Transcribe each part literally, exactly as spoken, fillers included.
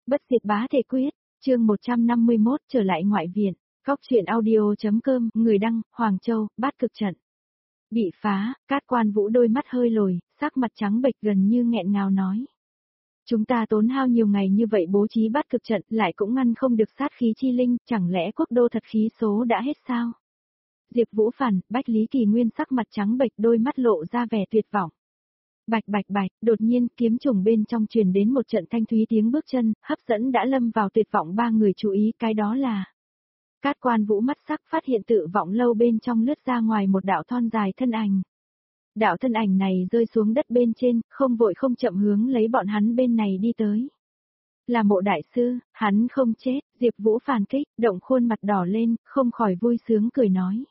Bất diệt bá thể quyết, chương một trăm năm mươi mốt trở lại ngoại viện, góc truyện audio.com, người đăng, Hoàng Châu, Bát Cực Trận. Bị phá, Cát Quan Vũ đôi mắt hơi lồi, sắc mặt trắng bệch gần như nghẹn ngào nói. Chúng ta tốn hao nhiều ngày như vậy bố trí Bát Cực Trận lại cũng ngăn không được sát khí chi linh, chẳng lẽ quốc đô thật khí số đã hết sao? Diệp Vũ Phản, Bách Lý Kỳ Nguyên sắc mặt trắng bệch đôi mắt lộ ra vẻ tuyệt vọng. Bạch bạch bạch, đột nhiên kiếm trùng bên trong truyền đến một trận thanh thúy tiếng bước chân, hấp dẫn đã lâm vào tuyệt vọng ba người chú ý cái đó là. Cát Quan Vũ mắt sắc phát hiện tự vọng lâu bên trong lướt ra ngoài một đạo thon dài thân ảnh. Đạo thân ảnh này rơi xuống đất bên trên, không vội không chậm hướng lấy bọn hắn bên này đi tới. Là Mộ đại sư, hắn không chết, Diệp Vũ phản kích, động khuôn mặt đỏ lên, không khỏi vui sướng cười nói.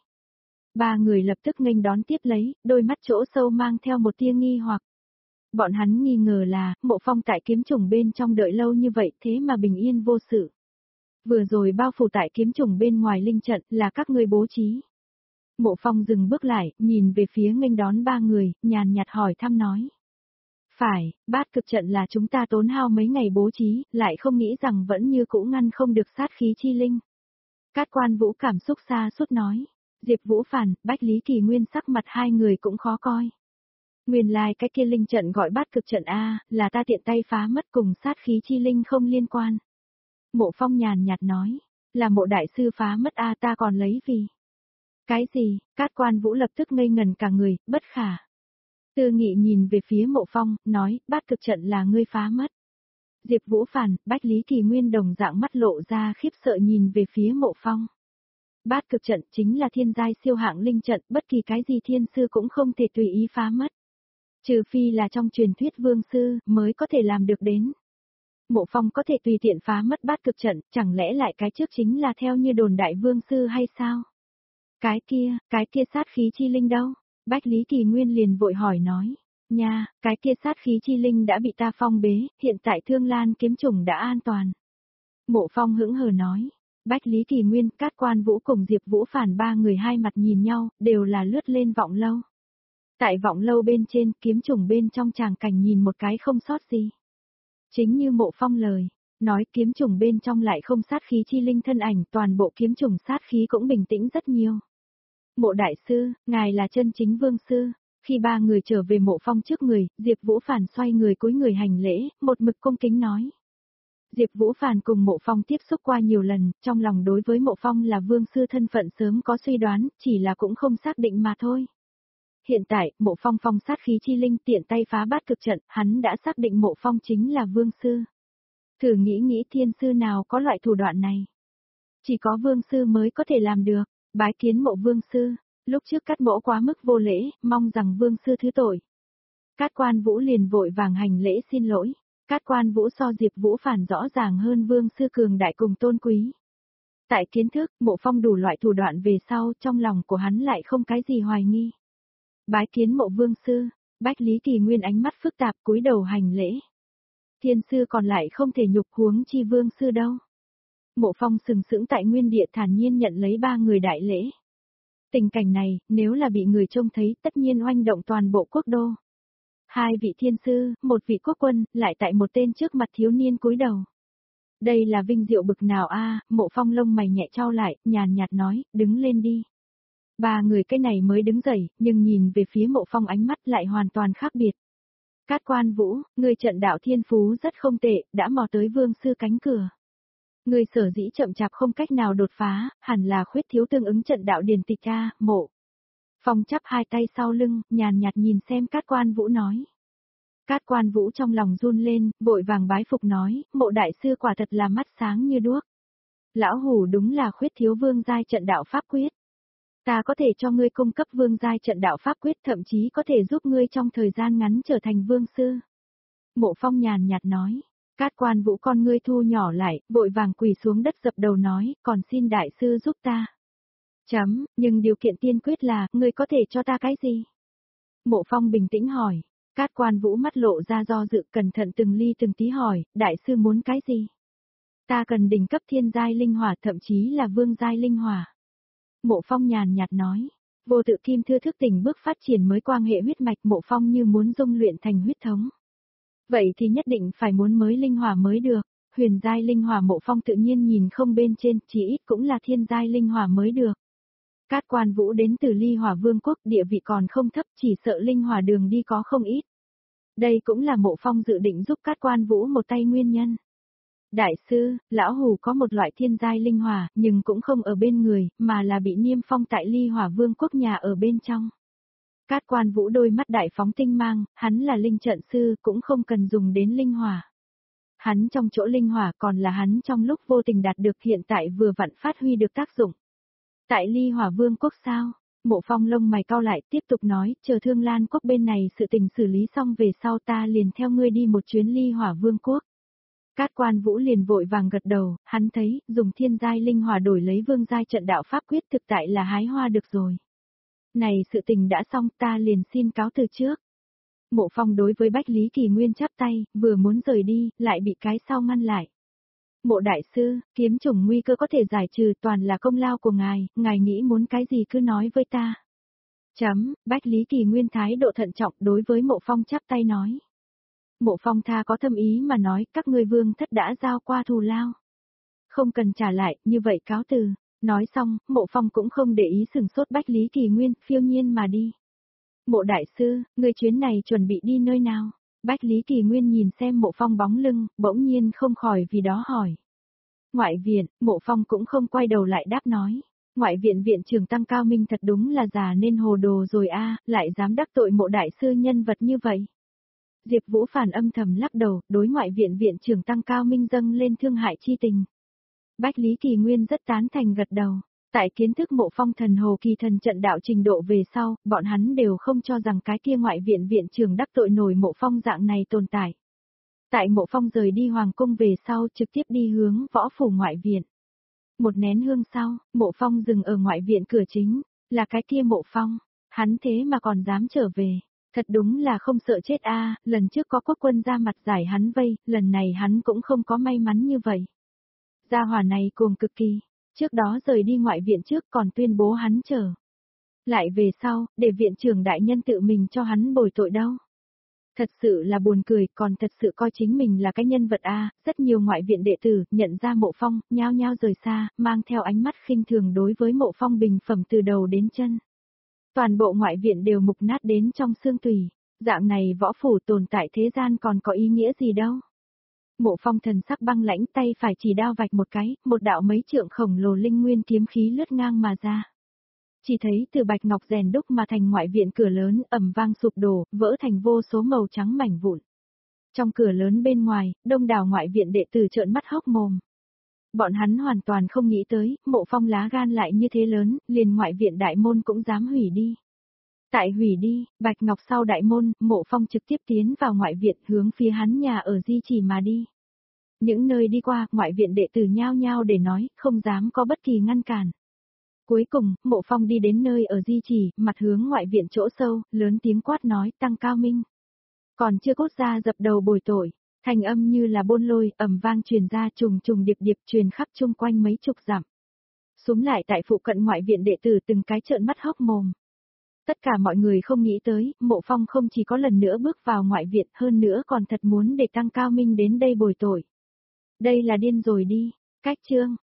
Ba người lập tức nghênh đón tiếp lấy, đôi mắt chỗ sâu mang theo một tia nghi hoặc. Bọn hắn nghi ngờ là, Mộ Phong tại kiếm trùng bên trong đợi lâu như vậy thế mà bình yên vô sự. Vừa rồi bao phủ tại kiếm trùng bên ngoài linh trận là các ngươi bố trí. Mộ Phong dừng bước lại, nhìn về phía nghênh đón ba người, nhàn nhạt hỏi thăm nói. Phải, Bát Cực Trận là chúng ta tốn hao mấy ngày bố trí, lại không nghĩ rằng vẫn như cũ ngăn không được sát khí chi linh. Cát Quan Vũ cảm xúc xa suốt nói. Diệp Vũ Phản, Bách Lý Kỳ Nguyên sắc mặt hai người cũng khó coi. Nguyên lai like cái kia linh trận gọi Bát Cực Trận A, là ta tiện tay phá mất cùng sát khí chi linh không liên quan. Mộ Phong nhàn nhạt nói, là Mộ đại sư phá mất A ta còn lấy vì. Cái gì, Cát Quan Vũ lập tức ngây ngần cả người, bất khả. Tư Nghị nhìn về phía Mộ Phong, nói, Bát Cực Trận là ngươi phá mất. Diệp Vũ Phản, Bách Lý Kỳ Nguyên đồng dạng mắt lộ ra khiếp sợ nhìn về phía Mộ Phong. Bát Cực Trận chính là thiên giai siêu hạng linh trận, bất kỳ cái gì thiên sư cũng không thể tùy ý phá mất. Trừ phi là trong truyền thuyết vương sư, mới có thể làm được đến. Mộ Phong có thể tùy tiện phá mất Bát Cực Trận, chẳng lẽ lại cái trước chính là theo như đồn đại vương sư hay sao? Cái kia, cái kia sát khí chi linh đâu? Bách Lý Kỳ Nguyên liền vội hỏi nói. Nha, cái kia sát khí chi linh đã bị ta phong bế, hiện tại Thương Lan kiếm trùng đã an toàn. Mộ Phong hững hờ nói. Bách Lý Kỳ Nguyên, Cát Quan Vũ cùng Diệp Vũ Phản ba người hai mặt nhìn nhau, đều là lướt lên vọng lâu. Tại vọng lâu bên trên, kiếm trùng bên trong tràng cảnh nhìn một cái không sót gì. Chính như Mộ Phong lời, nói kiếm trùng bên trong lại không sát khí chi linh thân ảnh, toàn bộ kiếm trùng sát khí cũng bình tĩnh rất nhiều. Mộ đại sư, ngài là chân chính vương sư. Khi ba người trở về Mộ Phong trước người, Diệp Vũ Phản xoay người cúi người hành lễ, một mực cung kính nói. Diệp Vũ Phản cùng Mộ Phong tiếp xúc qua nhiều lần, trong lòng đối với Mộ Phong là vương sư thân phận sớm có suy đoán, chỉ là cũng không xác định mà thôi. Hiện tại, Mộ Phong phong sát khí chi linh tiện tay phá Bát Cực Trận, hắn đã xác định Mộ Phong chính là vương sư. Thử nghĩ nghĩ thiên sư nào có loại thủ đoạn này. Chỉ có vương sư mới có thể làm được, bái kiến Mộ vương sư, lúc trước Cát Mỗ quá mức vô lễ, mong rằng vương sư thứ tội. Cát Quan Vũ liền vội vàng hành lễ xin lỗi. Cát Quan Vũ so Diệp Vũ Phản rõ ràng hơn vương sư cường đại cùng tôn quý. Tại kiến thức, Mộ Phong đủ loại thủ đoạn về sau, trong lòng của hắn lại không cái gì hoài nghi. Bái kiến Mộ vương sư, Bách Lý Kỳ Nguyên ánh mắt phức tạp cúi đầu hành lễ. Thiên sư còn lại không thể nhục huống chi vương sư đâu. Mộ Phong sừng sững tại nguyên địa thản nhiên nhận lấy ba người đại lễ. Tình cảnh này, nếu là bị người trông thấy tất nhiên oanh động toàn bộ quốc đô. Hai vị thiên sư, một vị quốc quân, lại tại một tên trước mặt thiếu niên cúi đầu. Đây là vinh diệu bực nào a? Mộ Phong lông mày nhẹ trao lại, nhàn nhạt nói, đứng lên đi. Ba người cái này mới đứng dậy, nhưng nhìn về phía Mộ Phong ánh mắt lại hoàn toàn khác biệt. Cát Quan Vũ, người trận đạo thiên phú rất không tệ, đã mò tới vương sư cánh cửa. Người sở dĩ chậm chạp không cách nào đột phá, hẳn là khuyết thiếu tương ứng trận đạo điển tịch a, Mộ. Phong chắp hai tay sau lưng, nhàn nhạt nhìn xem Cát Quan Vũ nói. Cát Quan Vũ trong lòng run lên, vội vàng bái phục nói, Mộ đại sư quả thật là mắt sáng như đuốc. Lão hủ đúng là khuyết thiếu vương giai trận đạo pháp quyết. Ta có thể cho ngươi cung cấp vương giai trận đạo pháp quyết, thậm chí có thể giúp ngươi trong thời gian ngắn trở thành vương sư. Mộ Phong nhàn nhạt nói. Cát Quan Vũ con ngươi thu nhỏ lại, vội vàng quỳ xuống đất dập đầu nói, còn xin đại sư giúp ta. Chấm, nhưng điều kiện tiên quyết là, ngươi có thể cho ta cái gì? Mộ Phong bình tĩnh hỏi. Cát Quan Vũ mắt lộ ra do dự, cẩn thận từng ly từng tí hỏi, đại sư muốn cái gì? Ta cần đỉnh cấp thiên giai linh hỏa, thậm chí là vương giai linh hỏa. Mộ Phong nhàn nhạt nói. Vô tự kim thư thức tỉnh bước phát triển mới quan hệ huyết mạch, Mộ Phong như muốn dung luyện thành huyết thống. Vậy thì nhất định phải muốn mới linh hỏa mới được. huyền giai linh hỏa Mộ Phong tự nhiên nhìn không bên trên, chỉ ít cũng là thiên giai linh hỏa mới được. Cát Quan Vũ đến từ Ly Hỏa Vương quốc, địa vị còn không thấp, chỉ sợ linh hỏa đường đi có không ít. Đây cũng là Mộ Phong dự định giúp Cát Quan Vũ một tay nguyên nhân. Đại sư, lão hủ có một loại thiên giai linh hỏa, nhưng cũng không ở bên người, mà là bị niêm phong tại Ly Hỏa Vương quốc nhà ở bên trong. Cát Quan Vũ đôi mắt đại phóng tinh mang, hắn là linh trận sư, cũng không cần dùng đến linh hỏa. Hắn trong chỗ linh hỏa còn là hắn trong lúc vô tình đạt được, hiện tại vừa vặn phát huy được tác dụng. Tại Ly Hỏa Vương quốc sao? Mộ Phong lông mày cau lại, tiếp tục nói, chờ Thương Lan quốc bên này sự tình xử lý xong về sau ta liền theo ngươi đi một chuyến Ly Hỏa Vương quốc. Cát Quan Vũ liền vội vàng gật đầu, hắn thấy, dùng thiên giai linh hỏa đổi lấy vương giai trận đạo pháp quyết thực tại là hái hoa được rồi. Này sự tình đã xong, ta liền xin cáo từ trước. Mộ Phong đối với Bách Lý Kỳ Nguyên chắp tay, vừa muốn rời đi, lại bị cái sau ngăn lại. Mộ đại sư, kiếm trùng nguy cơ có thể giải trừ, toàn là công lao của ngài, ngài nghĩ muốn cái gì cứ nói với ta. Chấm, Bách Lý Kỳ Nguyên thái độ thận trọng đối với Mộ Phong chắp tay nói. Mộ Phong tha có thâm ý mà nói, các ngươi vương thất đã giao qua thù lao. Không cần trả lại, như vậy cáo từ. Nói xong, Mộ Phong cũng không để ý sừng sốt Bách Lý Kỳ Nguyên, phiêu nhiên mà đi. Mộ đại sư, người chuyến này chuẩn bị đi nơi nào? Bách Lý Kỳ Nguyên nhìn xem Mộ Phong bóng lưng, bỗng nhiên không khỏi vì đó hỏi. Ngoại viện, Mộ Phong cũng không quay đầu lại đáp nói. Ngoại viện viện trưởng Tăng Cao Minh thật đúng là già nên hồ đồ rồi a, lại dám đắc tội Mộ đại sư nhân vật như vậy. Diệp Vũ Phản âm thầm lắc đầu, đối ngoại viện viện trưởng Tăng Cao Minh dâng lên thương hại chi tình. Bách Lý Kỳ Nguyên rất tán thành gật đầu. Tại kiến thức Mộ Phong thần hồ kỳ thần trận đạo trình độ về sau, bọn hắn đều không cho rằng cái kia ngoại viện viện trưởng đắc tội nổi Mộ Phong dạng này tồn tại. Tại Mộ Phong rời đi hoàng cung về sau trực tiếp đi hướng võ phủ ngoại viện. Một nén hương sau, Mộ Phong dừng ở ngoại viện cửa chính, là cái kia Mộ Phong, hắn thế mà còn dám trở về. Thật đúng là không sợ chết a, lần trước có quốc quân ra mặt giải hắn vây, lần này hắn cũng không có may mắn như vậy. Gia hỏa này cuồng cực kỳ, trước đó rời đi ngoại viện trước còn tuyên bố hắn trở. Lại về sau, để viện trưởng đại nhân tự mình cho hắn bồi tội đâu. Thật sự là buồn cười, còn thật sự coi chính mình là cái nhân vật a, rất nhiều ngoại viện đệ tử nhận ra Mộ Phong, nhao nhao rời xa, mang theo ánh mắt khinh thường đối với Mộ Phong bình phẩm từ đầu đến chân. Toàn bộ ngoại viện đều mục nát đến trong xương tủy, dạng này võ phủ tồn tại thế gian còn có ý nghĩa gì đâu. Mộ Phong thần sắc băng lãnh, tay phải chỉ đao vạch một cái, một đạo mấy trượng khổng lồ linh nguyên kiếm khí lướt ngang mà ra. Chỉ thấy từ bạch ngọc rèn đúc mà thành ngoại viện cửa lớn ầm vang sụp đổ, vỡ thành vô số màu trắng mảnh vụn. Trong cửa lớn bên ngoài, đông đảo ngoại viện đệ tử trợn mắt hốc mồm. Bọn hắn hoàn toàn không nghĩ tới, Mộ Phong lá gan lại như thế lớn, liền ngoại viện đại môn cũng dám hủy đi. Tại hủy đi, bạch ngọc sau đại môn, Mộ Phong trực tiếp tiến vào ngoại viện hướng phía hắn nhà ở di chỉ mà đi. Những nơi đi qua, ngoại viện đệ tử nhao nhao để nói, không dám có bất kỳ ngăn cản. Cuối cùng, Mộ Phong đi đến nơi ở di chỉ, mặt hướng ngoại viện chỗ sâu, lớn tiếng quát nói, Tăng Cao Minh. Còn chưa cốt ra dập đầu bồi tội. Thanh âm như là bôn lôi, ầm vang truyền ra trùng trùng điệp điệp truyền khắp chung quanh mấy chục dặm. Súm lại tại phụ cận ngoại viện đệ tử từng cái trợn mắt hốc mồm. Tất cả mọi người không nghĩ tới, Mộ Phong không chỉ có lần nữa bước vào ngoại viện, hơn nữa còn thật muốn để Tăng Cao Minh đến đây bồi tội. Đây là điên rồi đi, cách chương.